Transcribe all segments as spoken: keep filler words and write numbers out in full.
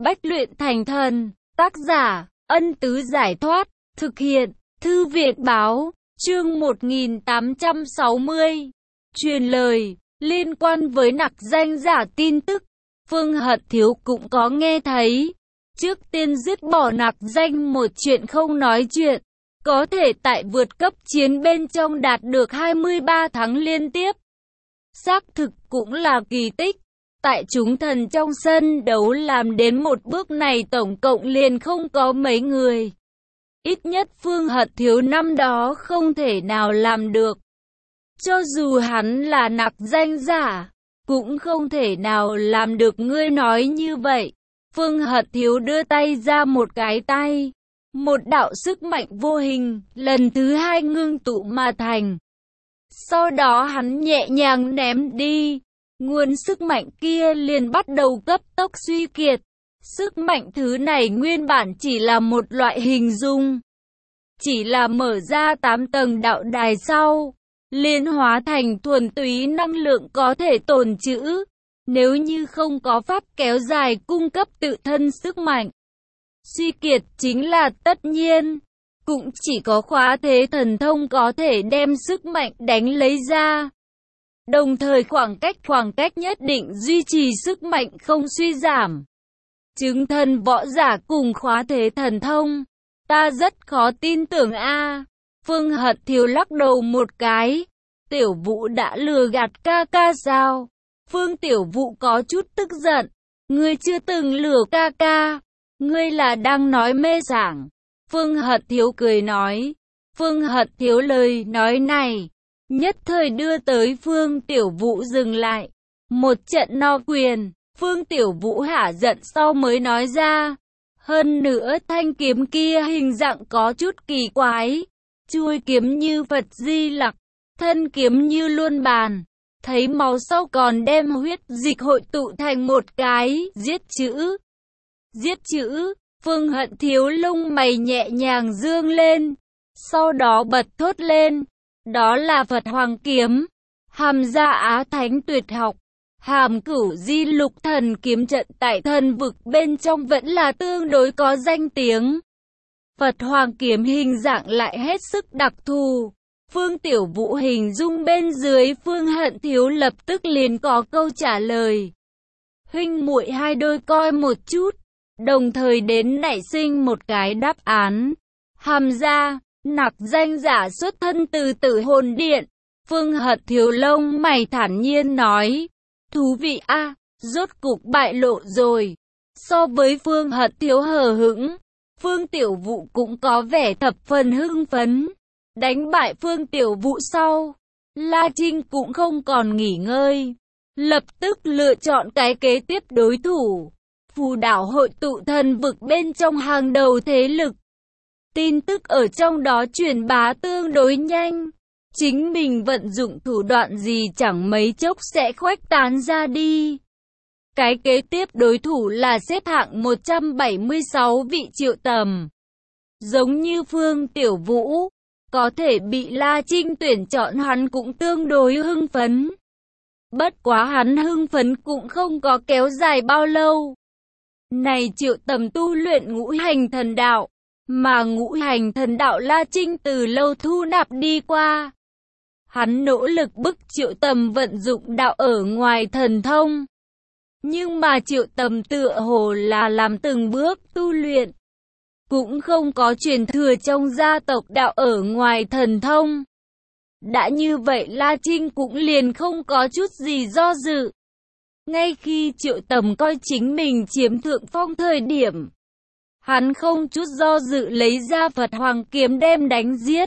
Bách luyện thành thần. Tác giả, Ân Tứ Giải Thoát. Thực hiện, Thư Viện Báo. Chương một nghìn tám trăm sáu mươi. Truyền lời, liên quan với nặc danh giả tin tức. Phương Hận Thiếu cũng có nghe thấy. Trước tiên dứt bỏ nặc danh một chuyện không nói chuyện. Có thể tại vượt cấp chiến bên trong đạt được hai mươi ba thắng liên tiếp. Xác thực cũng là kỳ tích. Tại chúng thần trong sân đấu làm đến một bước này tổng cộng liền không có mấy người. Ít nhất Phương Hận Thiếu năm đó không thể nào làm được. Cho dù hắn là nặc danh giả, cũng không thể nào làm được. Ngươi nói như vậy. Phương Hận Thiếu đưa tay ra một cái tay. Một đạo sức mạnh vô hình, lần thứ hai ngưng tụ mà thành. Sau đó hắn nhẹ nhàng ném đi. Nguồn sức mạnh kia liền bắt đầu cấp tốc suy kiệt. Sức mạnh thứ này nguyên bản chỉ là một loại hình dung. Chỉ là mở ra tám tầng đạo đài sau, liền hóa thành thuần túy năng lượng có thể tồn trữ. Nếu như không có pháp kéo dài cung cấp tự thân sức mạnh, suy kiệt chính là tất nhiên. Cũng chỉ có khóa thế thần thông có thể đem sức mạnh đánh lấy ra. Đồng thời khoảng cách khoảng cách nhất định duy trì sức mạnh không suy giảm. Chứng thân võ giả cùng khóa thế thần thông. Ta rất khó tin tưởng a. Phương Hận Thiếu lắc đầu một cái. Tiểu Vũ đã lừa gạt ca ca sao? Phương Tiểu Vũ có chút tức giận. Ngươi chưa từng lừa ca ca. Ngươi là đang nói mê sảng. Phương Hận Thiếu cười nói. Phương Hận Thiếu lời nói này nhất thời đưa tới Phương Tiểu Vũ dừng lại. Một trận no quyền. Phương Tiểu Vũ hả giận sau mới nói ra. Hơn nữa thanh kiếm kia hình dạng có chút kỳ quái. Chuôi kiếm như Phật Di Lặc, thân kiếm như luân bàn. Thấy màu sau còn đem huyết dịch hội tụ thành một cái giết chữ. Giết chữ. Phương Hận Thiếu lông mày nhẹ nhàng dương lên. Sau đó bật thốt lên. Đó là Phật Hoàng Kiếm. Hàm Gia Á Thánh tuyệt học. Hàm Cửu Di Lục Thần kiếm trận tại thần vực bên trong vẫn là tương đối có danh tiếng. Phật Hoàng Kiếm hình dạng lại hết sức đặc thù. Phương Tiểu Vũ hình dung bên dưới Phương Hận Thiếu lập tức liền có câu trả lời. Huynh muội hai đôi coi một chút. Đồng thời đến nảy sinh một cái đáp án. Hàm Gia, nặc danh giả xuất thân từ Tử Hồn Điện. Phương Hận Thiếu lông mày thản nhiên nói. Thú vị a, à, rốt cục bại lộ rồi. So với Phương Hận Thiếu hờ hững, Phương Tiểu Vũ cũng có vẻ thập phần hưng phấn. Đánh bại Phương Tiểu Vũ sau, La Trinh cũng không còn nghỉ ngơi. Lập tức lựa chọn cái kế tiếp đối thủ. Phù đảo hội tụ thần vực bên trong hàng đầu thế lực. Tin tức ở trong đó truyền bá tương đối nhanh. Chính mình vận dụng thủ đoạn gì chẳng mấy chốc sẽ khuếch tán ra đi. Cái kế tiếp đối thủ là xếp hạng một trăm bảy mươi sáu vị Triệu Tầm. Giống như Phương Tiểu Vũ, có thể bị La Trinh tuyển chọn hắn cũng tương đối hưng phấn. Bất quá hắn hưng phấn cũng không có kéo dài bao lâu. Này Triệu Tầm tu luyện ngũ hành thần đạo, mà ngũ hành thần đạo La Trinh từ lâu thu nạp đi qua. Hắn nỗ lực bức Triệu Tầm vận dụng đạo ở ngoài thần thông. Nhưng mà Triệu Tầm tựa hồ là làm từng bước tu luyện. Cũng không có truyền thừa trong gia tộc đạo ở ngoài thần thông. Đã như vậy La Trinh cũng liền không có chút gì do dự. Ngay khi Triệu Tầm coi chính mình chiếm thượng phong thời điểm, hắn không chút do dự lấy ra Phật Hoàng Kiếm đem đánh giết.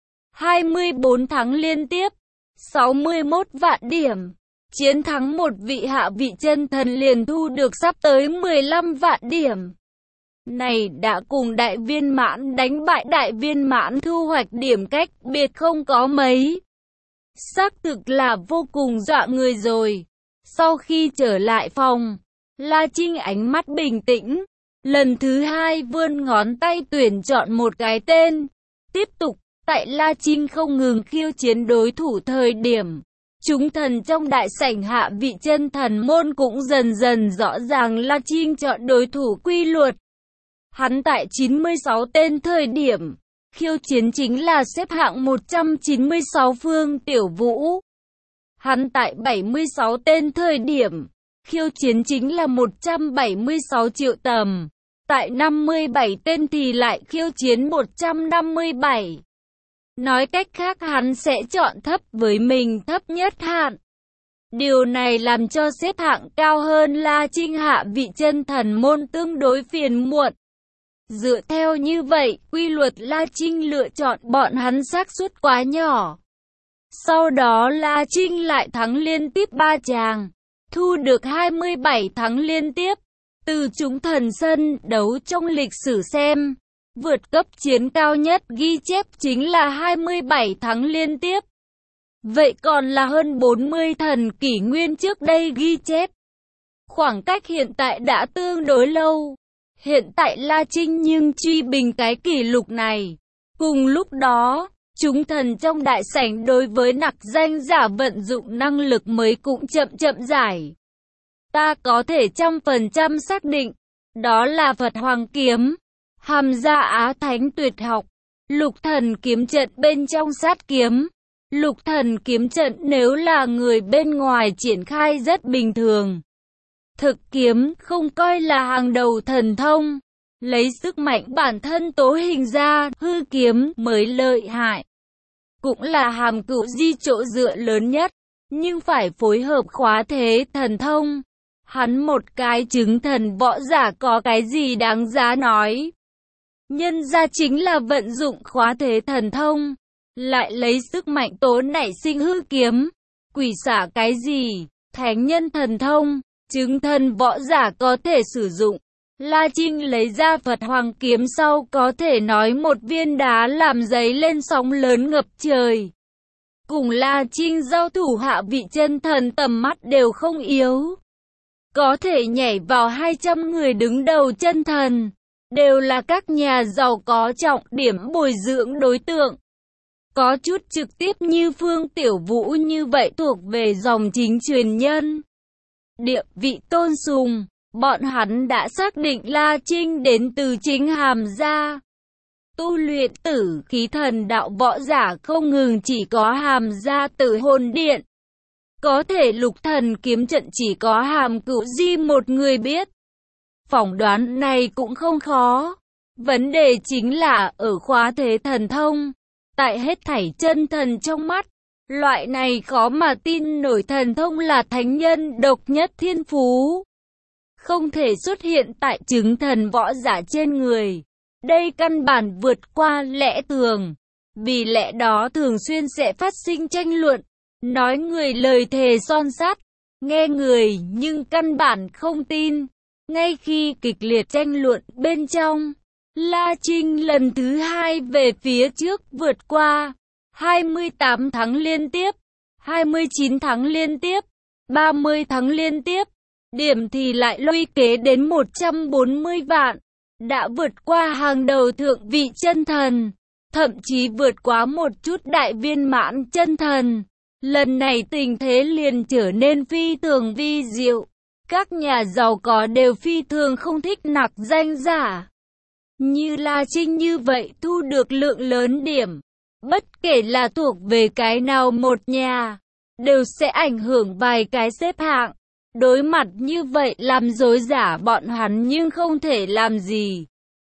hai mươi bốn thắng liên tiếp, sáu mươi mốt vạn điểm. Chiến thắng một vị hạ vị chân thần liền thu được sắp tới mười lăm vạn điểm. Này đã cùng đại viên mãn đánh bại đại viên mãn thu hoạch điểm cách biệt không có mấy. Xác thực là vô cùng dọa người rồi. Sau khi trở lại phòng, La Trinh ánh mắt bình tĩnh. Lần thứ hai vươn ngón tay tuyển chọn một cái tên. Tiếp tục, tại La Trinh không ngừng khiêu chiến đối thủ thời điểm, chúng thần trong đại sảnh hạ vị chân thần môn cũng dần dần rõ ràng La Trinh chọn đối thủ quy luật. Hắn tại chín mươi sáu tên thời điểm khiêu chiến chính là xếp hạng một trăm chín mươi sáu Phương Tiểu Vũ. Hắn tại bảy mươi sáu tên thời điểm khiêu chiến chính là một trăm bảy mươi sáu Triệu Tầm. Tại năm mươi bảy tên thì lại khiêu chiến một trăm năm mươi bảy. Nói cách khác hắn sẽ chọn thấp với mình thấp nhất hạn. Điều này làm cho xếp hạng cao hơn La Trinh hạ vị chân thần môn tương đối phiền muộn. Dựa theo như vậy, quy luật La Trinh lựa chọn bọn hắn xác suất quá nhỏ. Sau đó La Trinh lại thắng liên tiếp ba chàng, thu được hai mươi bảy thắng liên tiếp. Từ chúng thần sân đấu trong lịch sử xem, vượt cấp chiến cao nhất ghi chép chính là hai mươi bảy thắng liên tiếp. Vậy còn là hơn bốn mươi thần kỷ nguyên trước đây ghi chép. Khoảng cách hiện tại đã tương đối lâu. Hiện tại La Trinh nhưng truy bình cái kỷ lục này. Cùng lúc đó, chúng thần trong đại sảnh đối với nặc danh giả vận dụng năng lực mới cũng chậm chậm giải. Ta có thể trăm phần trăm xác định, đó là Phật Hoàng Kiếm, Hàm Gia Á Thánh Tuyệt Học, Lục Thần Kiếm Trận bên trong sát kiếm. Lục Thần Kiếm Trận nếu là người bên ngoài triển khai rất bình thường. Thực kiếm không coi là hàng đầu thần thông, lấy sức mạnh bản thân tố hình ra, hư kiếm mới lợi hại. Cũng là Hàm Cựu Di chỗ dựa lớn nhất, nhưng phải phối hợp khóa thế thần thông. Hắn một cái chứng thần võ giả có cái gì đáng giá nói. Nhân ra chính là vận dụng khóa thế thần thông, lại lấy sức mạnh tố nảy sinh hư kiếm. Quỷ xả cái gì, thánh nhân thần thông, chứng thần võ giả có thể sử dụng. La Trinh lấy ra Phật Hoàng Kiếm sau có thể nói một viên đá làm dấy lên sóng lớn ngập trời. Cùng La Trinh giao thủ hạ vị chân thần tầm mắt đều không yếu. Có thể nhảy vào hai trăm người đứng đầu chân thần, đều là các nhà giàu có trọng điểm bồi dưỡng đối tượng. Có chút trực tiếp như Phương Tiểu Vũ như vậy thuộc về dòng chính truyền nhân. Địa vị tôn sùng, bọn hắn đã xác định La Trinh đến từ chính Hàm Gia. Tu luyện tử khí thần đạo võ giả không ngừng chỉ có Hàm Gia Tử Hồn Điện. Có thể Lục Thần Kiếm Trận chỉ có Hàm Cựu Di một người biết. Phỏng đoán này cũng không khó. Vấn đề chính là ở khóa thế thần thông. Tại hết thảy chân thần trong mắt, loại này khó mà tin nổi thần thông là thánh nhân độc nhất thiên phú. Không thể xuất hiện tại chứng thần võ giả trên người. Đây căn bản vượt qua lẽ thường. Vì lẽ đó thường xuyên sẽ phát sinh tranh luận. Nói người lời thề son sắt, nghe người nhưng căn bản không tin. Ngay khi kịch liệt tranh luận bên trong, La Trinh lần thứ hai về phía trước vượt qua. hai mươi tám thắng liên tiếp, hai mươi chín thắng liên tiếp, ba mươi thắng liên tiếp. Điểm thì lại lũy kế đến một trăm bốn mươi vạn. Đã vượt qua hàng đầu thượng vị chân thần. Thậm chí vượt quá một chút đại viên mãn chân thần. Lần này tình thế liền trở nên phi thường vi diệu. Các nhà giàu có đều phi thường không thích nặc danh giả. Như La Trinh như vậy thu được lượng lớn điểm. Bất kể là thuộc về cái nào một nhà, đều sẽ ảnh hưởng vài cái xếp hạng. Đối mặt như vậy làm dối giả bọn hắn nhưng không thể làm gì.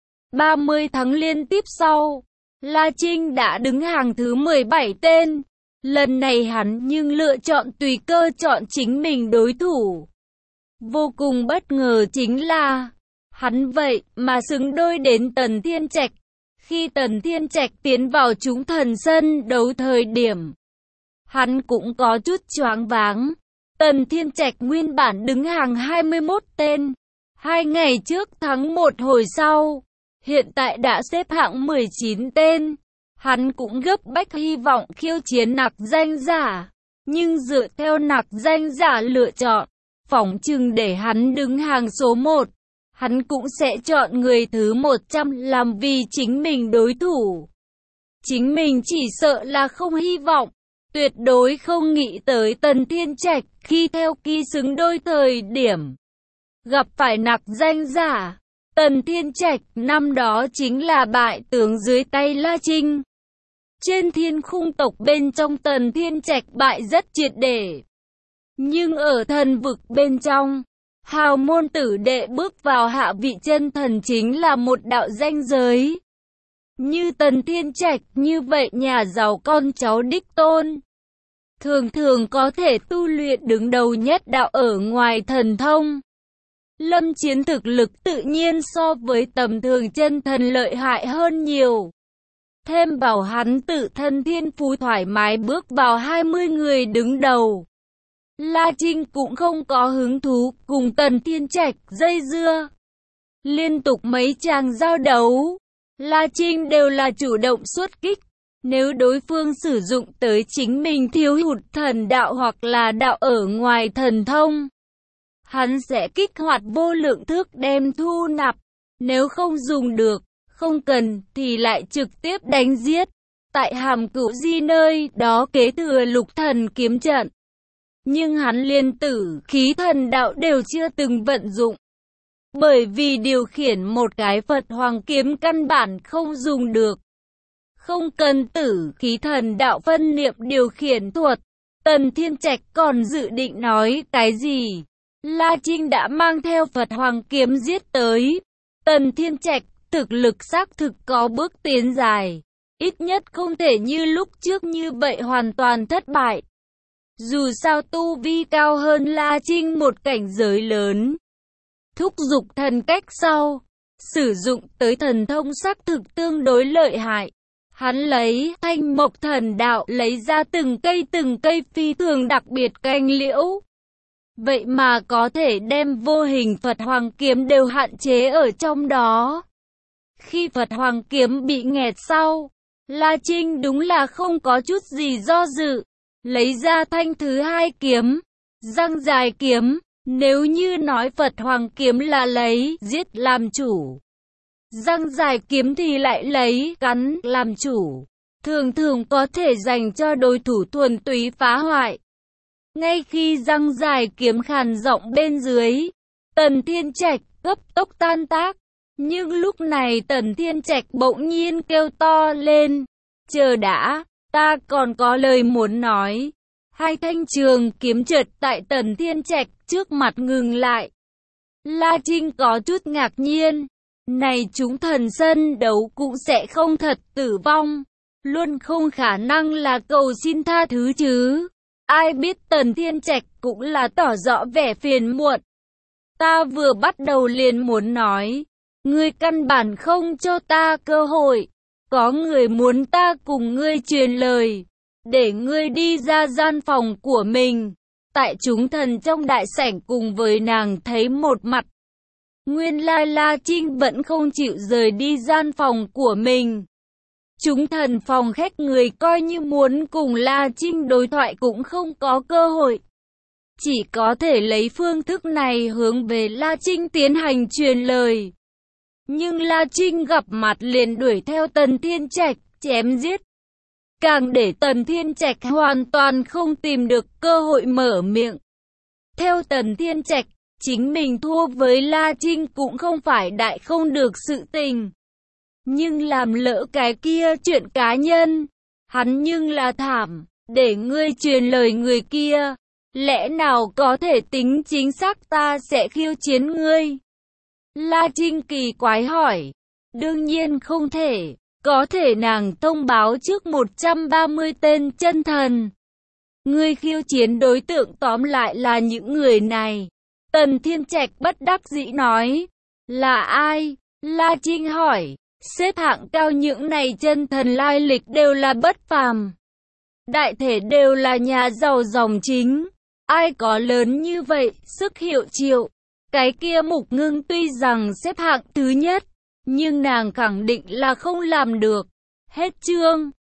ba mươi tháng liên tiếp sau, La Trinh đã đứng hàng thứ mười bảy tên. Lần này hắn nhưng lựa chọn tùy cơ chọn chính mình đối thủ. Vô cùng bất ngờ chính là, hắn vậy mà xứng đôi đến Tần Thiên Trạch. Khi Tần Thiên Trạch tiến vào chúng thần sân đấu thời điểm, hắn cũng có chút choáng váng. Tần Thiên Trạch nguyên bản đứng hàng hai mươi mốt tên, hai ngày trước thắng một hồi sau, hiện tại đã xếp hạng mười chín tên. Hắn cũng gấp bách hy vọng khiêu chiến nặc danh giả, nhưng dựa theo nặc danh giả lựa chọn, phỏng chừng để hắn đứng hàng số một, hắn cũng sẽ chọn người thứ một trăm làm vì chính mình đối thủ. Chính mình chỉ sợ là không hy vọng. tuyệt đối không nghĩ tới Tần Thiên Trạch khi theo kỳ xứng đôi thời điểm gặp phải nặc danh giả. Tần Thiên Trạch năm đó chính là bại tướng dưới tay La Trinh. Trên thiên khung tộc bên trong Tần Thiên Trạch bại rất triệt để. Nhưng ở thần vực bên trong, hào môn tử đệ bước vào hạ vị chân thần chính là một đạo ranh giới. Như Tần Thiên Trạch như vậy nhà giàu con cháu đích tôn, thường thường có thể tu luyện đứng đầu nhất đạo ở ngoài thần thông. Lâm Chiến thực lực tự nhiên so với tầm thường chân thần lợi hại hơn nhiều. Thêm vào hắn tự thân thiên phú thoải mái bước vào hai mươi người đứng đầu. La Trinh cũng không có hứng thú cùng Tần Thiên Trạch dây dưa. Liên tục mấy tràng giao đấu, La Trinh đều là chủ động xuất kích. Nếu đối phương sử dụng tới chính mình thiếu hụt thần đạo hoặc là đạo ở ngoài thần thông, hắn sẽ kích hoạt vô lượng thức đem thu nạp. Nếu không dùng được, không cần thì lại trực tiếp đánh giết. Tại Hàm Cửu Di nơi đó kế thừa lục thần kiếm trận. Nhưng hắn liên tử khí thần đạo đều chưa từng vận dụng. Bởi vì điều khiển một cái Phật Hoàng kiếm căn bản không dùng được. Không cần tử khí thần đạo phân niệm điều khiển thuật. Tần Thiên Trạch còn dự định nói cái gì? La Trinh đã mang theo Phật Hoàng kiếm giết tới. Tần Thiên Trạch thực lực xác thực có bước tiến dài. Ít nhất không thể như lúc trước như vậy hoàn toàn thất bại. Dù sao tu vi cao hơn La Trinh một cảnh giới lớn. Thúc dục thần cách sau, sử dụng tới thần thông xác thực tương đối lợi hại. Hắn lấy thanh mộc thần đạo lấy ra từng cây từng cây phi thường đặc biệt canh liễu. Vậy mà có thể đem vô hình Phật Hoàng kiếm đều hạn chế ở trong đó. Khi Phật Hoàng kiếm bị nghẹt sau, La Trinh đúng là không có chút gì do dự. Lấy ra thanh thứ hai kiếm, răng dài kiếm. Nếu như nói Phật Hoàng kiếm là lấy giết làm chủ, răng dài kiếm thì lại lấy cắn làm chủ. Thường thường có thể dành cho đối thủ thuần túy phá hoại. Ngay khi răng dài kiếm khàn giọng bên dưới, Tần Thiên Trạch cấp tốc tan tác. Nhưng lúc này Tần Thiên Trạch bỗng nhiên kêu to lên. Chờ đã, ta còn có lời muốn nói. Hai thanh trường kiếm chợt tại Tần Thiên Trạch trước mặt ngừng lại. La Trinh có chút ngạc nhiên. Này chúng thần sân đấu cũng sẽ không thật tử vong. Luôn không khả năng là cầu xin tha thứ chứ. Ai biết Tần Thiên Trạch cũng là tỏ rõ vẻ phiền muộn. Ta vừa bắt đầu liền muốn nói. Ngươi căn bản không cho ta cơ hội. Có người muốn ta cùng ngươi truyền lời. Để ngươi đi ra gian phòng của mình. Tại chúng thần trong đại sảnh cùng với nàng thấy một mặt. Nguyên lai La Trinh vẫn không chịu rời đi gian phòng của mình. Chúng thần phòng khách người coi như muốn cùng La Trinh đối thoại cũng không có cơ hội. Chỉ có thể lấy phương thức này hướng về La Trinh tiến hành truyền lời. Nhưng La Trinh gặp mặt liền đuổi theo Tần Thiên Trạch, chém giết. Càng để Tần Thiên Trạch hoàn toàn không tìm được cơ hội mở miệng. Theo Tần Thiên Trạch, chính mình thua với La Trinh cũng không phải đại không được sự tình. Nhưng làm lỡ cái kia chuyện cá nhân, hắn nhưng là thảm, để ngươi truyền lời người kia. Lẽ nào có thể tính chính xác ta sẽ khiêu chiến ngươi? La Trinh kỳ quái hỏi. Đương nhiên không thể. Có thể nàng thông báo trước một trăm ba mươi tên chân thần. Ngươi khiêu chiến đối tượng tóm lại là những người này. Tần Thiên Trạch bất đắc dĩ nói. Là ai? La Trinh hỏi. Xếp hạng cao những này chân thần lai lịch đều là bất phàm. Đại thể đều là nhà giàu dòng chính. Ai có lớn như vậy, sức hiệu triệu. Cái kia Mục Ngưng tuy rằng xếp hạng thứ nhất, nhưng nàng khẳng định là không làm được. Hết chương.